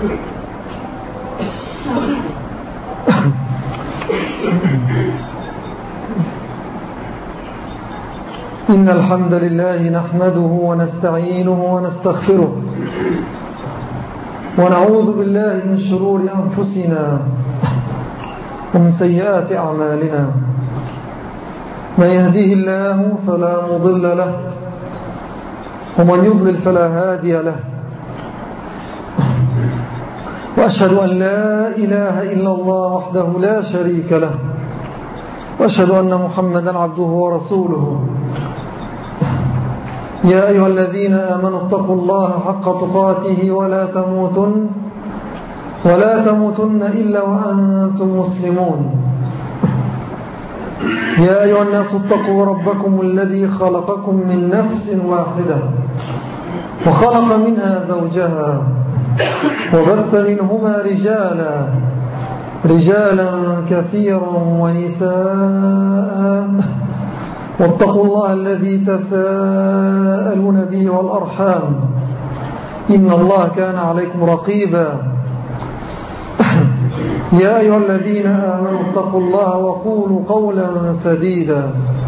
إن الحمد لله نحمده ونستعينه ونستغفره ونعوذ بالله من شرور أنفسنا ومن سيئات أعمالنا. من يهديه الله فلا مضل له ومن يضلل فلا هادي له. وأشهد أن لا إله إلا الله وحده لا شريك له، وأشهد أن محمدا عبده ورسوله. يا أيها الذين آمنوا اتقوا الله حق تقاته ولا تموتن إلا وأنتم مسلمون. يا أيها الناس اتقوا ربكم الذي خلقكم من نفس واحدة وخلق منها زوجها وبث منهما رجالا كثيرا ونساء. واتقوا الله الذي تساءلون به والأرحام، إن الله كان عليكم رقيبا. يا أيها الذين آمنوا اتقوا الله وقولوا قولا سديدا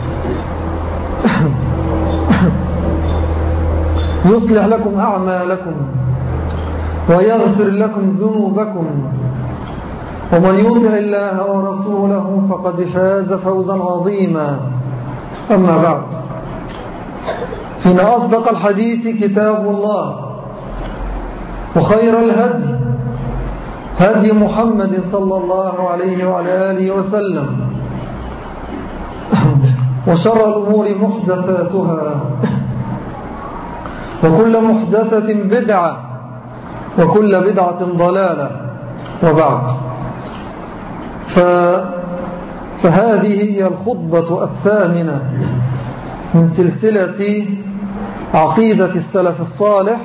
يصلح لكم أعمالكم ويغفر لكم ذنوبكم، ومن يطع الله ورسوله فقد فاز فوزا عظيما. أما بعد، فإن أصدق الحديث كتاب الله، وخير الهدي هدي محمد صلى الله عليه وعلى آله وسلم، وشر الأمور محدثاتها، وكل محدثة بدعة، وكل بدعة ضلالة. وبعد، فهذه هي الخطبة الثامنة من سلسلة عقيدة السلف الصالح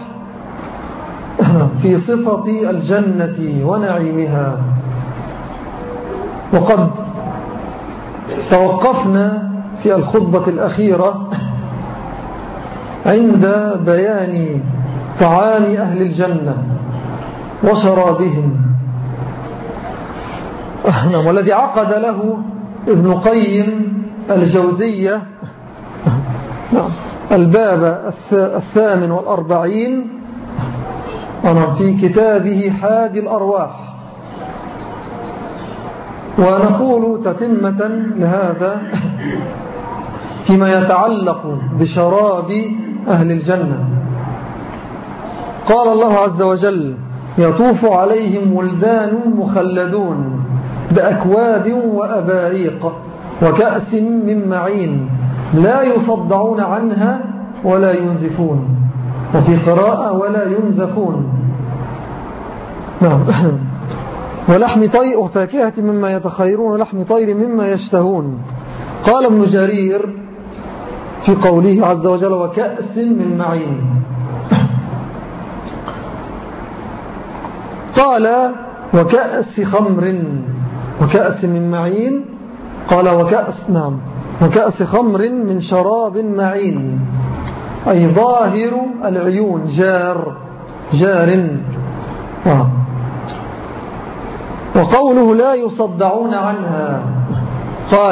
في صفة الجنة ونعيمها. وقد توقفنا في الخطبة الأخيرة عند بيان طعام أهل الجنة وشرابهم، والذي عقد له ابن قيم الجوزية الباب 48 في كتابه حادي الأرواح. ونقول تتمة لهذا فيما يتعلق بشراب أهل الجنة. قال الله عز وجل: يطوف عليهم ولدان مخلدون بأكواب وأباريق وكأس من معين لا يصدعون عنها ولا ينزفون، وفي قراءة ولا ينزفون. نعم. ولحم طير وفاكهة مما يتخيرون ولحم طير مما يشتهون. قال ابن جرير في قوله عز وجل: وكأس من معين. قال: وكأس خمر وكأس من معين. قال: وكأس خمر من شراب معين، أي ظاهر العيون، جار. وقوله لا يصدعون عنها، قال: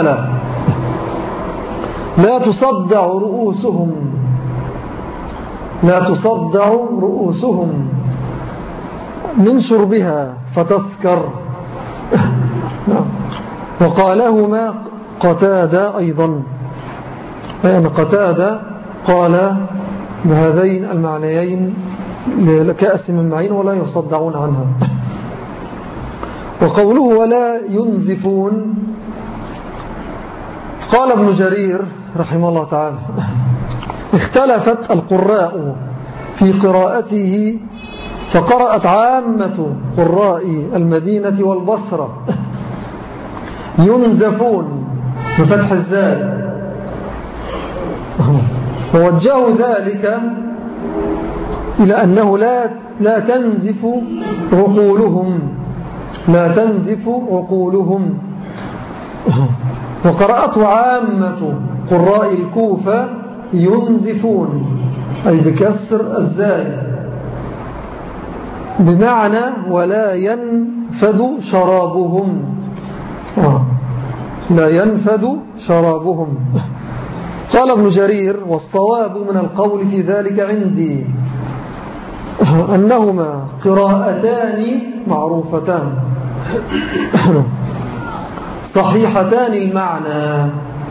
لا تصدع رؤوسهم من شربها فتسكر. وقالهما قتادة أيضا، لأن قتادة قال بهذين المعنيين لكأس من معين ولا يصدعون عنها. وقوله ولا ينزفون، قال ابن جرير رحمه الله تعالى: اختلفت القراء في قراءته، فقرأت عامة قراء المدينة والبصرة ينزفون بفتح الزال، ووجهوا ذلك إلى أنه لا تنزف عقولهم. وقرأته عامة قراء الكوفة ينزفون، أي بكسر الزاي. بمعنى ولا ينفد شرابهم. لا ينفد شرابهم. قال ابن جرير: والصواب من القول في ذلك عندي أنهما قراءتان معروفتان صحيحتان المعنى.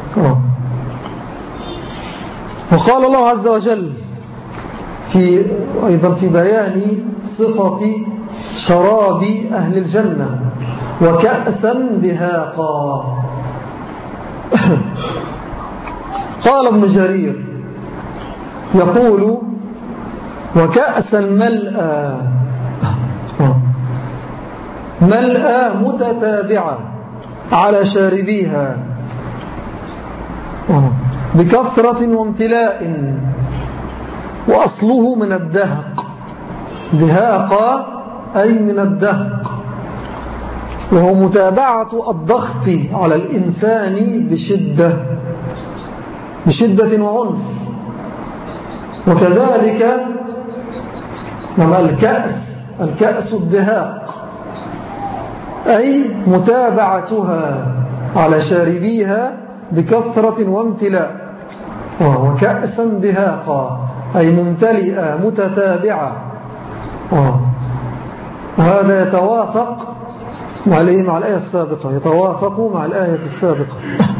وقال الله عز وجل أيضا في بيان صفة شراب أهل الجنة: وكأسا دهاقا. قال ابن جرير يقول: وكأسا ملأى متتابعة على شاربيها بكثرة وامتلاء، وأصله من الدهق. دهاقا أي من الدهق، وهو متابعة الضغط على الإنسان بشدة وعنف. وكذلك الكأس الدهاق أي متابعتها على شاربيها بكثرة وامتلاء. وكأسا دهاقا أي ممتلئة متتابعة. وهذا يتوافق مع الآية السابقة، يتوافق مع الآية السابقة.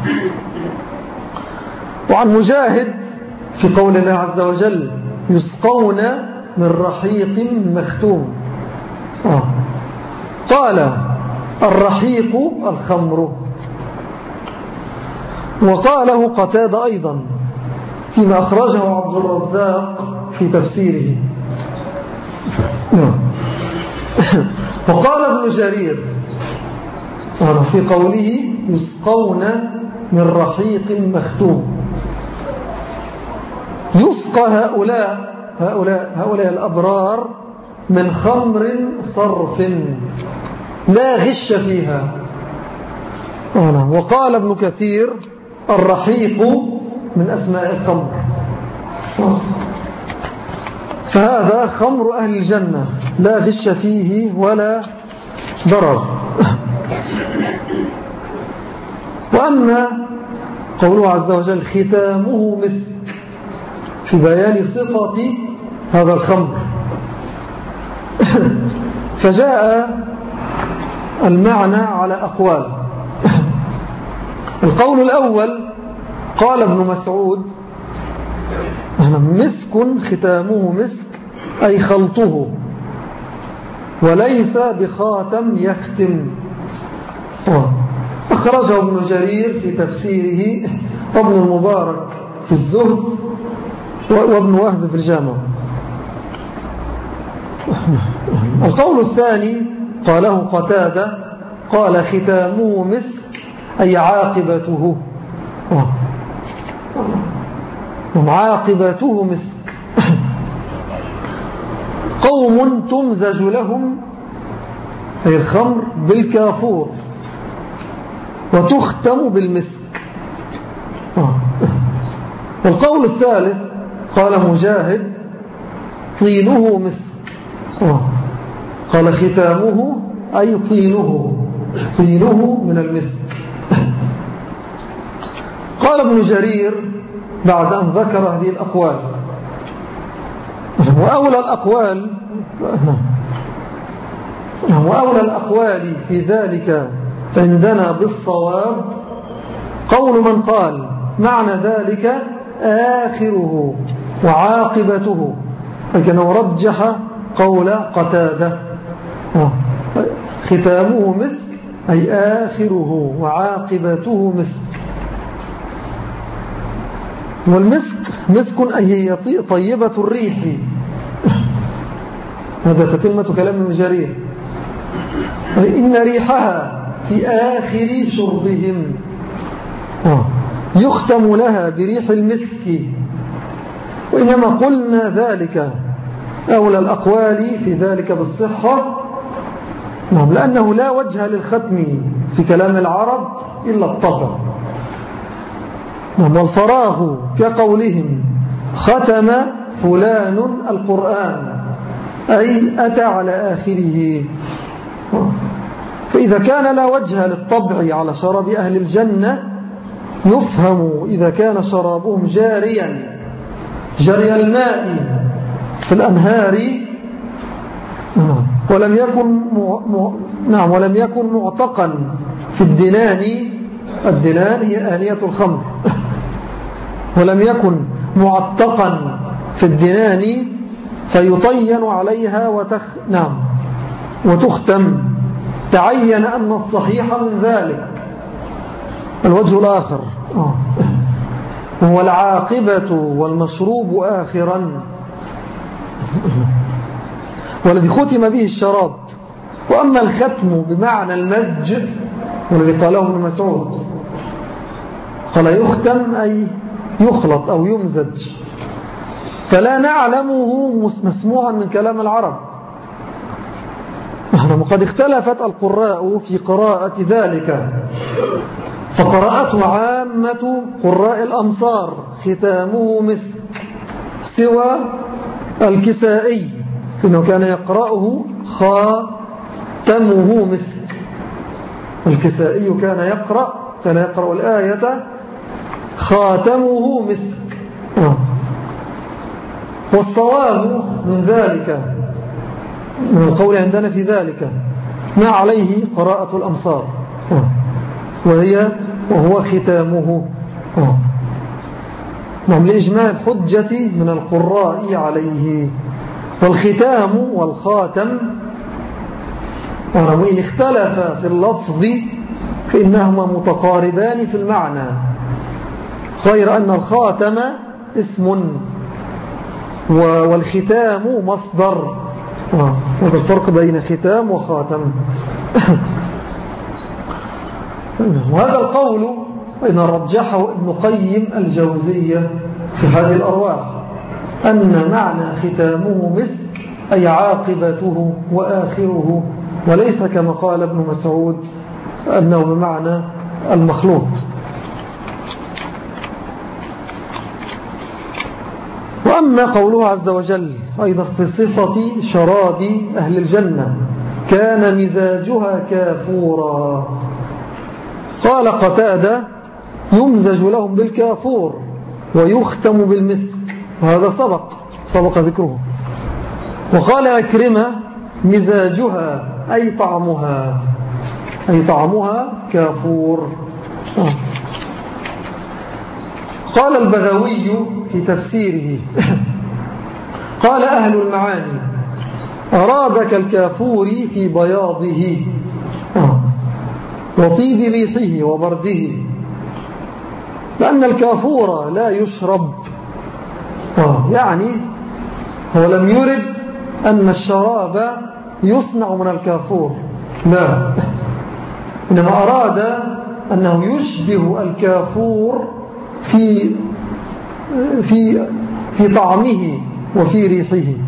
وعن مجاهد في قول الله عز وجل: يسقون من رحيق مختوم. قال: الرحيق الخمر. وقاله قتادة أيضا فيما أخرجه عبد الرزاق في تفسيره. وقال ابن جرير في قوله: يسقون من رحيق مختوم، يسقى هؤلاء الأبرار من خمر صرف لا غش فيها. وقال ابن كثير: الرحيق من أسماء الخمر. فهذا خمر أهل الجنة لا غش فيه ولا ضرر. وأما قوله عز وجل: ختامه مسك، في بيان صفة هذا الخمر، فجاء المعنى على أقوال. القول الأول قال ابن مسعود: مسك ختامه مسك أي خلطه، وليس بخاتم يختم. أخرجه ابن جرير في تفسيره، وابن المبارك في الزهد، وابن وهب في الجامع. القول الثاني قاله قتادة، قال: ختامه مسك أي عاقبته، عاقبته مسك. قوم تمزج لهم أي الخمر بالكافور وتختم بالمسك. والقول الثالث قال مجاهد: طينه مسك. قال: ختامه أي طينه من المسك. قال ابن جرير بعد أن ذكر هذه الأقوال: وأولى الأقوال في ذلك عندنا بالصواب قول من قال معنى ذلك آخره وعاقبته، لكنه رجح قول قتادة: ختامه مسك أي آخره وعاقبته مسك. والمسك مسك أي هي طيبة الريح. هذا تتمة كلام ابن جرير: إن ريحها في آخر شربهم يختم لها بريح المسك. وإنما قلنا ذلك أولى الأقوال في ذلك بالصحة، لأنه لا وجه للختم في كلام العرب إلا الطهر. والفراغ كقولهم: ختم فلان القرآن، أي أتى على آخره. فإذا كان لا وجه للطبع على شراب أهل الجنة يفهم إذا كان شرابهم جاريا جري الماء في الأنهار ولم يكن معتقا في الدنان. الدنان هي آنية الخمر. ولم يكن معتقا في الدنان فيطين عليها وتختم. تعين أن الصحيح من ذلك الوجه الآخر هو العاقبة والمشروب آخرا، والذي ختم به الشراب. وأما الختم بمعنى المزج والذي قاله ابن مسعود قال يختم أي يخلط أو يمزج، فلا نعلمه مسموعا من كلام العرب. وقد اختلفت القراء في قراءة ذلك، فقراءته عامة قراء الأمصار ختامه مسك، سوى الكسائي إنه كان يقرأه خاتمه مسك. الكسائي كان يقرأ الآية خاتمه مسك. والصواب من ذلك من القول عندنا في ذلك ما عليه قراءة الأمصار، وهو ختامه. لإجماع الحجة من القراء عليه. والختام والخاتم وإن اختلف في اللفظ فإنهما متقاربان في المعنى، غير أن الخاتم اسم والختام مصدر. هذا الفرق بين ختام وخاتم. وهذا القول إن رجحه ابن قيم الجوزية في هذه الأرواح، أن معنى ختامه مسك أي عاقبته وآخره، وليس كما قال ابن مسعود أنه بمعنى المخلوط. وأما قوله عز وجل أيضا في صفة شراب أهل الجنة كان مزاجها كافورا، قال قتادة يمزج لهم بالكافور ويختم بالمسك، وهذا سبق ذكره. وقال عكرمة مزاجها أي طعمها كافور. قال البغوي في تفسيره قال أهل المعاني أراد كالكافور في بياضه وطيب ريحه وبرده، لأن الكافور لا يشرب. يعني هو لم يرد أن الشراب يصنع من الكافور، لا، إنما أراد أنه يشبه الكافور في طعمه وفي ريحه.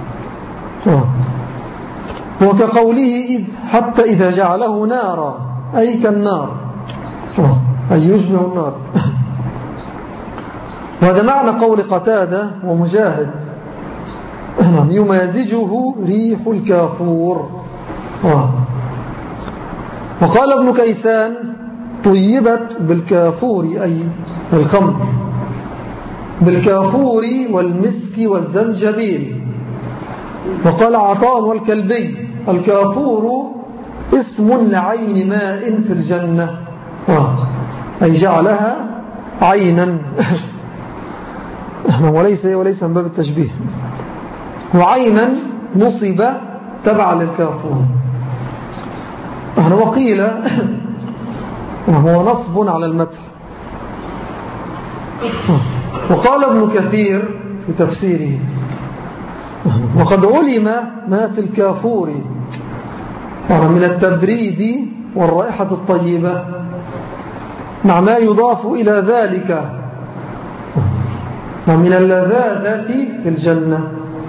وكقوله حتى إذا جعله نارا أي كالنار، أي يشبه النار. وهذا معنى قول قتادة ومجاهد يمازجه ريح الكافور. وقال ابن كيسان طيبت بالكافور أي الخمر، بالكافور والمسك والزنجبيل. وقال عطاء والكلبي الكافور اسم لعين ماء في الجنة، أي جعلها عينا وليس من باب التشبيه. وعينا نصب تبع للكافور. وقيل وهو نصب على المدح. وقال ابن كثير في تفسيره وقد علم ما في الكافور من التبريد والرائحة الطيبة مع ما يضاف إلى ذلك من اللذاذة في الجنة.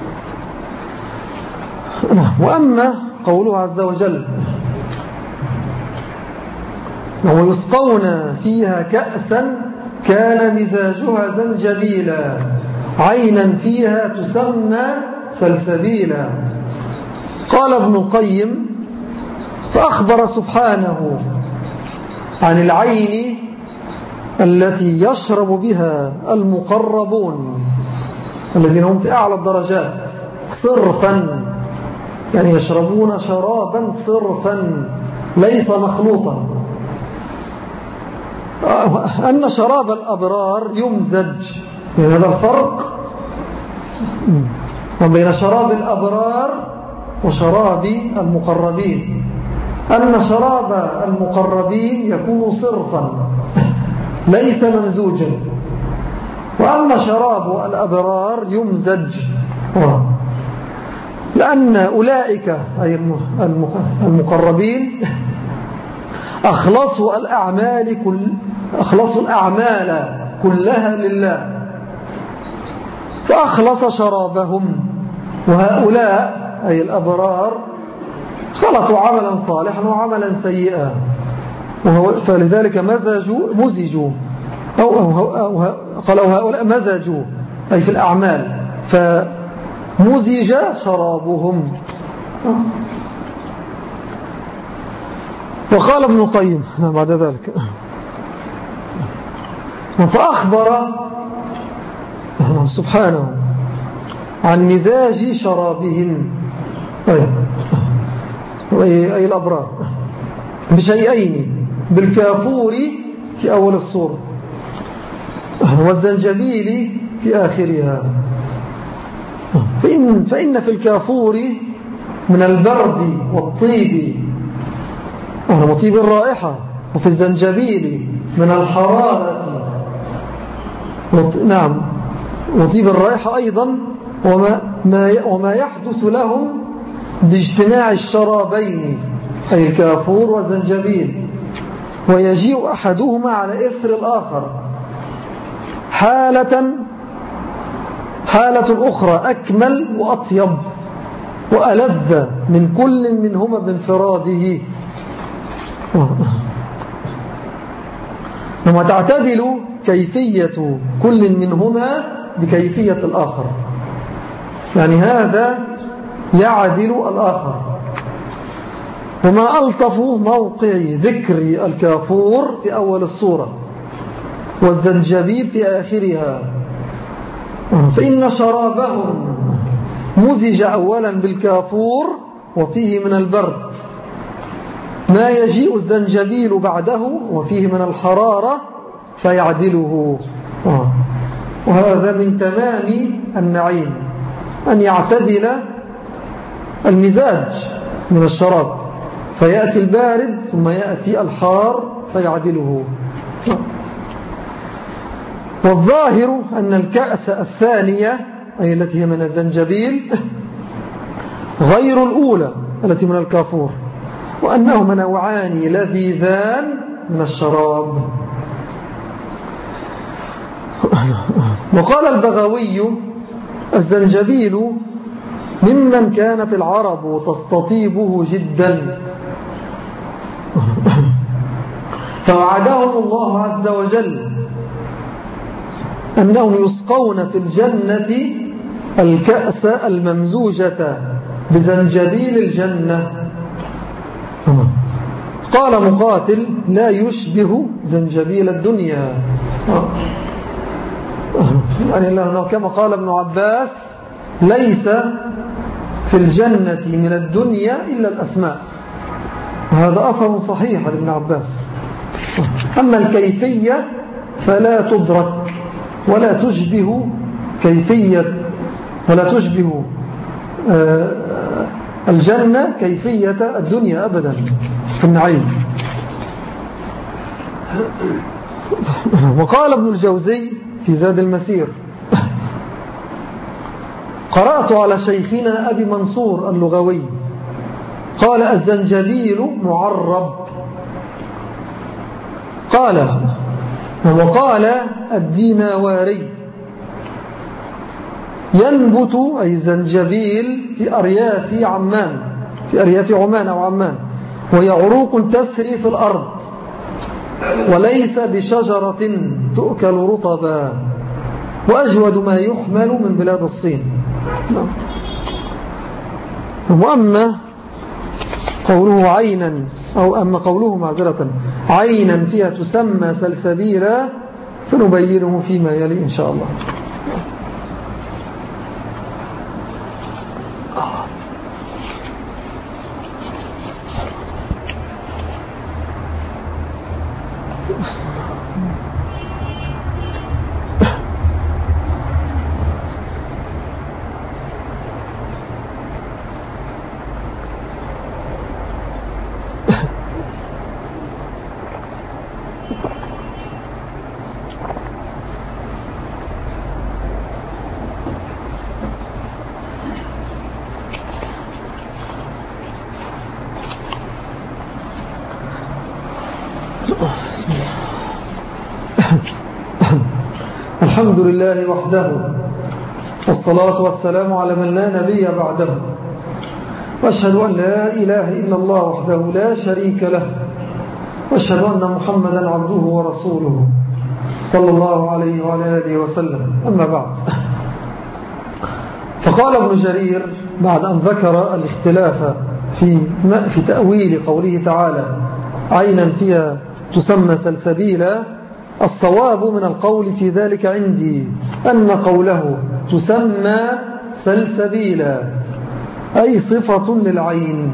وأما قوله عز وجل ويسقون فيها كأسا كان مزاجها زنجبيلا عينا فيها تسمى سلسبيلا، قال ابن القيم: فأخبر سبحانه عن العين التي يشرب بها المقربون الذين هم في أعلى الدرجات صرفا، يعني يشربون شرابا صرفا ليس مخلوطا، أن شراب الأبرار يمزج. يعني هذا الفرق بين شراب الأبرار وشراب المقربين، أن شراب المقربين يكون صرفا ليس ممزوجا، وأما شراب الأبرار يمزج، لأن أولئك أي المقربين أخلصوا الأعمال كلها لله، فأخلص شرابهم. وهؤلاء أي الأبرار خلطوا عملا صالحا وعملا سيئا، فلذلك مزجوا قالوا هؤلاء مزجوا أي في الأعمال، فمزج شرابهم. وقال ابن القيم بعد ذلك: فأخبر سبحانه عن مزاج شرابهم أي الأبرار بشيئين: بالكافور في أول السورة، والزنجبيل في آخرها. فإن في الكافور من البرد والطيب وطيب الرائحة، وفي الزنجبيل من الحرارة نعم وطيب الرائحة أيضا، وما يحدث لهم باجتماع الشرابين أي الكافور والزنجبيل، ويجيء أحدهما على إثر الآخر حالة أخرى أكمل وأطيب وألذ من كل منهما بانفراده، وما تعتدل كيفية كل منهما بكيفية الآخر، يعني هذا يعدل الآخر. وما ألطف موقع ذكر الكافور في أول السورة والزنجبيل في آخرها، فإن شرابهم مزج أولا بالكافور وفيه من البرد ما يجيء الزنجبيل بعده وفيه من الحرارة فيعدله. وهذا من تمام النعيم أن يعتدل المزاج من الشراب، فيأتي البارد ثم يأتي الحار فيعدله. والظاهر أن الكأس الثانية أي التي هي من الزنجبيل غير الأولى التي من الكافور، وأنهما نوعان لذيذان من الشراب. وقال البغوي: الزنجبيل ممن كانت العرب تستطيبه جدا، فوعدهم الله عز وجل أنهم يسقون في الجنة الكأس الممزوجة بزنجبيل الجنة. قال مقاتل: لا يشبه زنجبيل الدنيا، يعني كما قال ابن عباس: ليس في الجنة من الدنيا إلا الأسماء. هذا أثر صحيح لابن عباس. أما الكيفية فلا تدرك ولا تشبه الجنة كيفية الدنيا أبدا في النعيم. وقال ابن الجوزي في زاد المسير: قرأت على شيخنا أبي منصور اللغوي قال: الزنجبيل معرب. وقال الديناواري: ينبت أي الزنجبيل في أرياف عمان أو عمان، وهي عروق تسري في الأرض، وليس بشجرة تؤكل رطبا، وأجود ما يحمل من بلاد الصين. وأما قوله عينا أما قوله معذرة عينا فيها تسمى سلسبيلا فنبينه فيما يلي إن شاء الله. الحمد لله وحده والصلاة والسلام على من لا نبي بعده وأشهد أن لا إله إلا الله وحده لا شريك له وأشهد أن محمدا عبده ورسوله صلى الله عليه وعلى آله وسلم. أما بعد، فقال ابن جرير بعد أن ذكر الاختلاف في تأويل قوله تعالى عينا فيها تسمى سلسبيلا: الصواب من القول في ذلك عندي أن قوله تسمى سلسبيلا أي صفة للعين،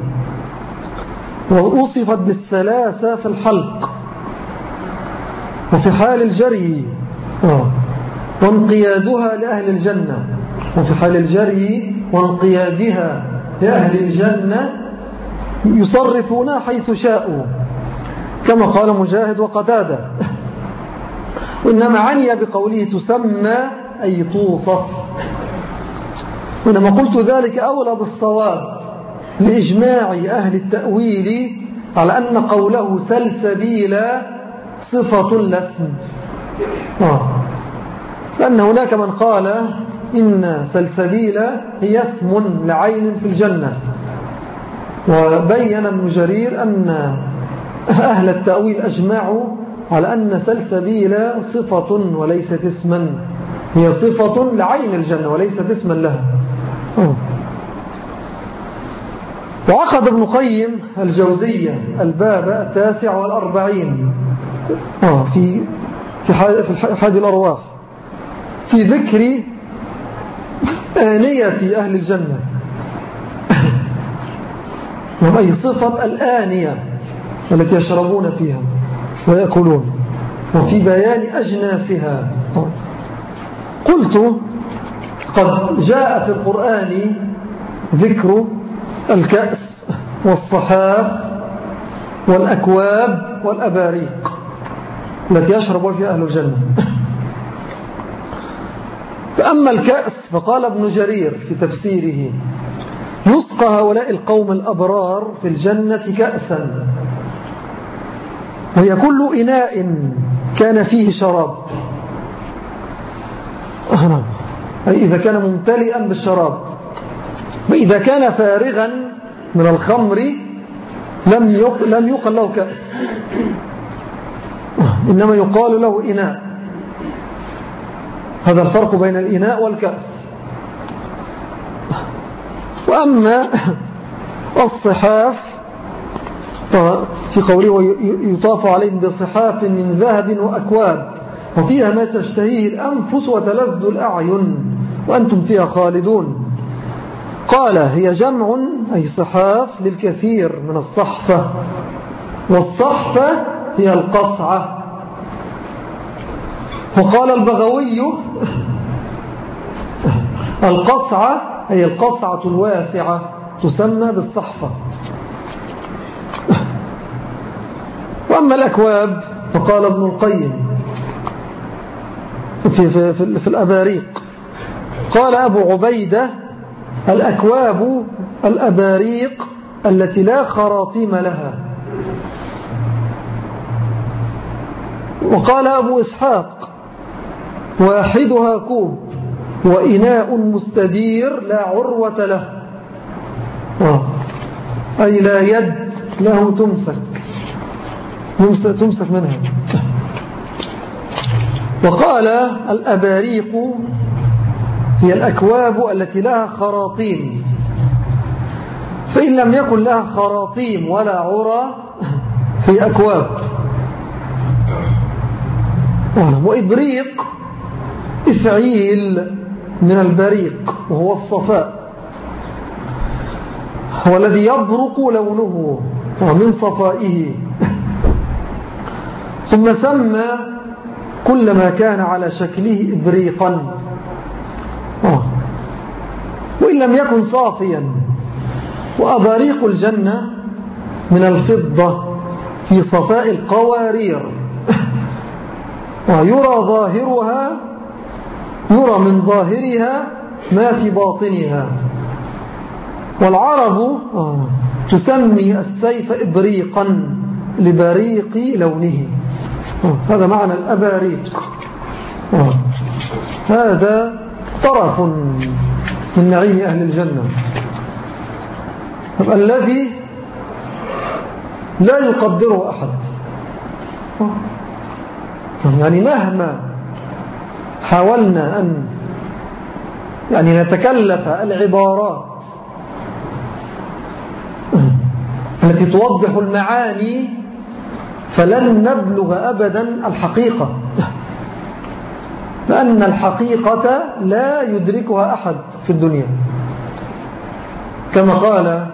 ووصفت بالسلاسة في الحلق وفي حال الجري وانقيادها لأهل الجنة، وفي حال الجري وانقيادها لأهل الجنة يصرفون حيث شاءوا كما قال مجاهد وقتادة. إنما عني بقوله تسمى أي توصف، وإنما قلت ذلك أولى بالصواب لإجماع أهل التأويل على أن قوله سلسبيلا صفة لاسم، لأن هناك من قال إن سلسبيلا هي اسم لعين في الجنة، وبين ابن جرير أن أهل التأويل أجمعوا على أن سلسبيلا صفة وليست اسما، هي صفة لعين الجنة وليست اسما لها. وعقد ابن قيم الجوزية الباب 49 في حادي الأرواح في ذكر آنية أهل الجنة، أي صفة الآنية التي يشربون فيها ويأكلون، وفي بيان أجناسها. قلت قد جاء في القرآن ذكر الكأس والصحاف والأكواب والأباريق التي يشرب فيها أهل الجنة. فأما الكأس فقال ابن جرير في تفسيره: يسقى هؤلاء القوم الأبرار في الجنة كأسا، وهي كل إناء كان فيه شراب، أي إذا كان ممتلئا بالشراب، وإذا كان فارغا من الخمر لم يقل له كأس، إنما يقال له إناء. هذا الفرق بين الإناء والكأس. وأما الصحاف في قوله يطاف عليهم بصحاف من ذهب وأكواب وفيها ما تشتهيه الأنفس وتلذ الأعين وأنتم فيها خالدون. قال هي جمع أي صحاف للكثير من الصحفة، والصحفة هي القصعة. وقال البغوي القصعة هي القصعة الواسعة تسمى بالصحفة. وأما الأكواب فقال ابن القيم في الأباريق، قال أبو عبيدة الأكواب الأباريق التي لا خراطيم لها. وقال أبو إسحاق واحدها كوب وإناء مستدير لا عروة له، أي لا يد له تمسك منها. وقال الأباريق هي الأكواب التي لها خراطيم، وإن لم يكن لها خراطيم ولا عرى في أكواب. وإبريق إفعيل من البريق وهو الصفاء، هو الذي يبرق لونه ومن صفائه. ثم سمى كل ما كان على شكله إبريقا. وإن لم يكن صافيا. وأباريق الجنة من الفضة في صفاء القوارير، يرى من ظاهرها ما في باطنها. والعرب تسمي السيف إبريقا لبريق لونه. هذا معنى الأباريق. هذا طرف من نعيم أهل الجنة الذي لا يقدره أحد. يعني مهما حاولنا أن نتكلف العبارات التي توضح المعاني فلن نبلغ أبدا الحقيقة، لأن الحقيقة لا يدركها أحد في الدنيا. كما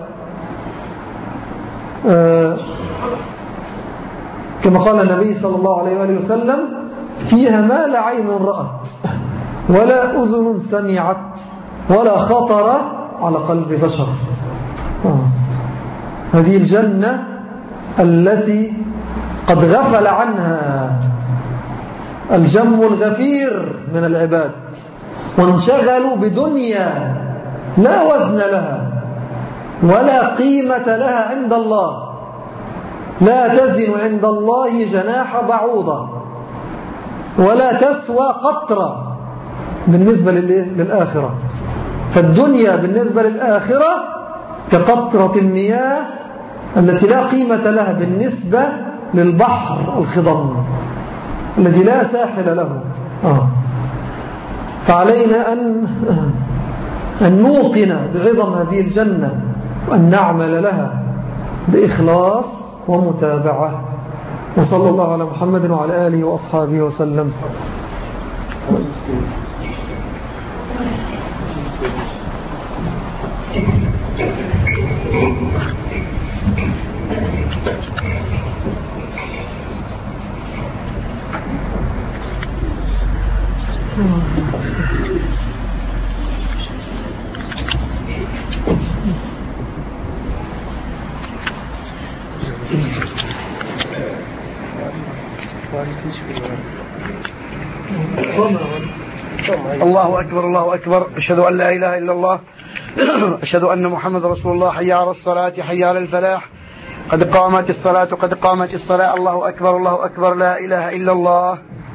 قال النبي صلى الله عليه وآله وسلم: فيها ما لا عين رأت ولا أذن سمعت ولا خطر على قلب بشر. هذه الجنة التي قد غفل عنها الجم الغفير من العباد وانشغلوا بدنيا لا وزن لها ولا قيمة لها عند الله، لا تزن عند الله جناح بعوضة ولا تسوى قطرة بالنسبة للآخرة. فالدنيا بالنسبة للآخرة كقطرة المياه التي لا قيمة لها بالنسبة للبحر الخضم الذي لا ساحل له. فعلينا أن نوقن بعظم هذه الجنة وأن نعمل لها بإخلاص ومتابعة. وصلى الله على محمد وعلى آله وأصحابه وسلم. الله أكبر الله أكبر. أشهد أن لا إله إلا الله أشهد أن محمد رسول الله. حي على الصلاة حي على الفلاح قد قامت الصلاة قد قامت الصلاة. الله أكبر الله أكبر. لا إله إلا الله.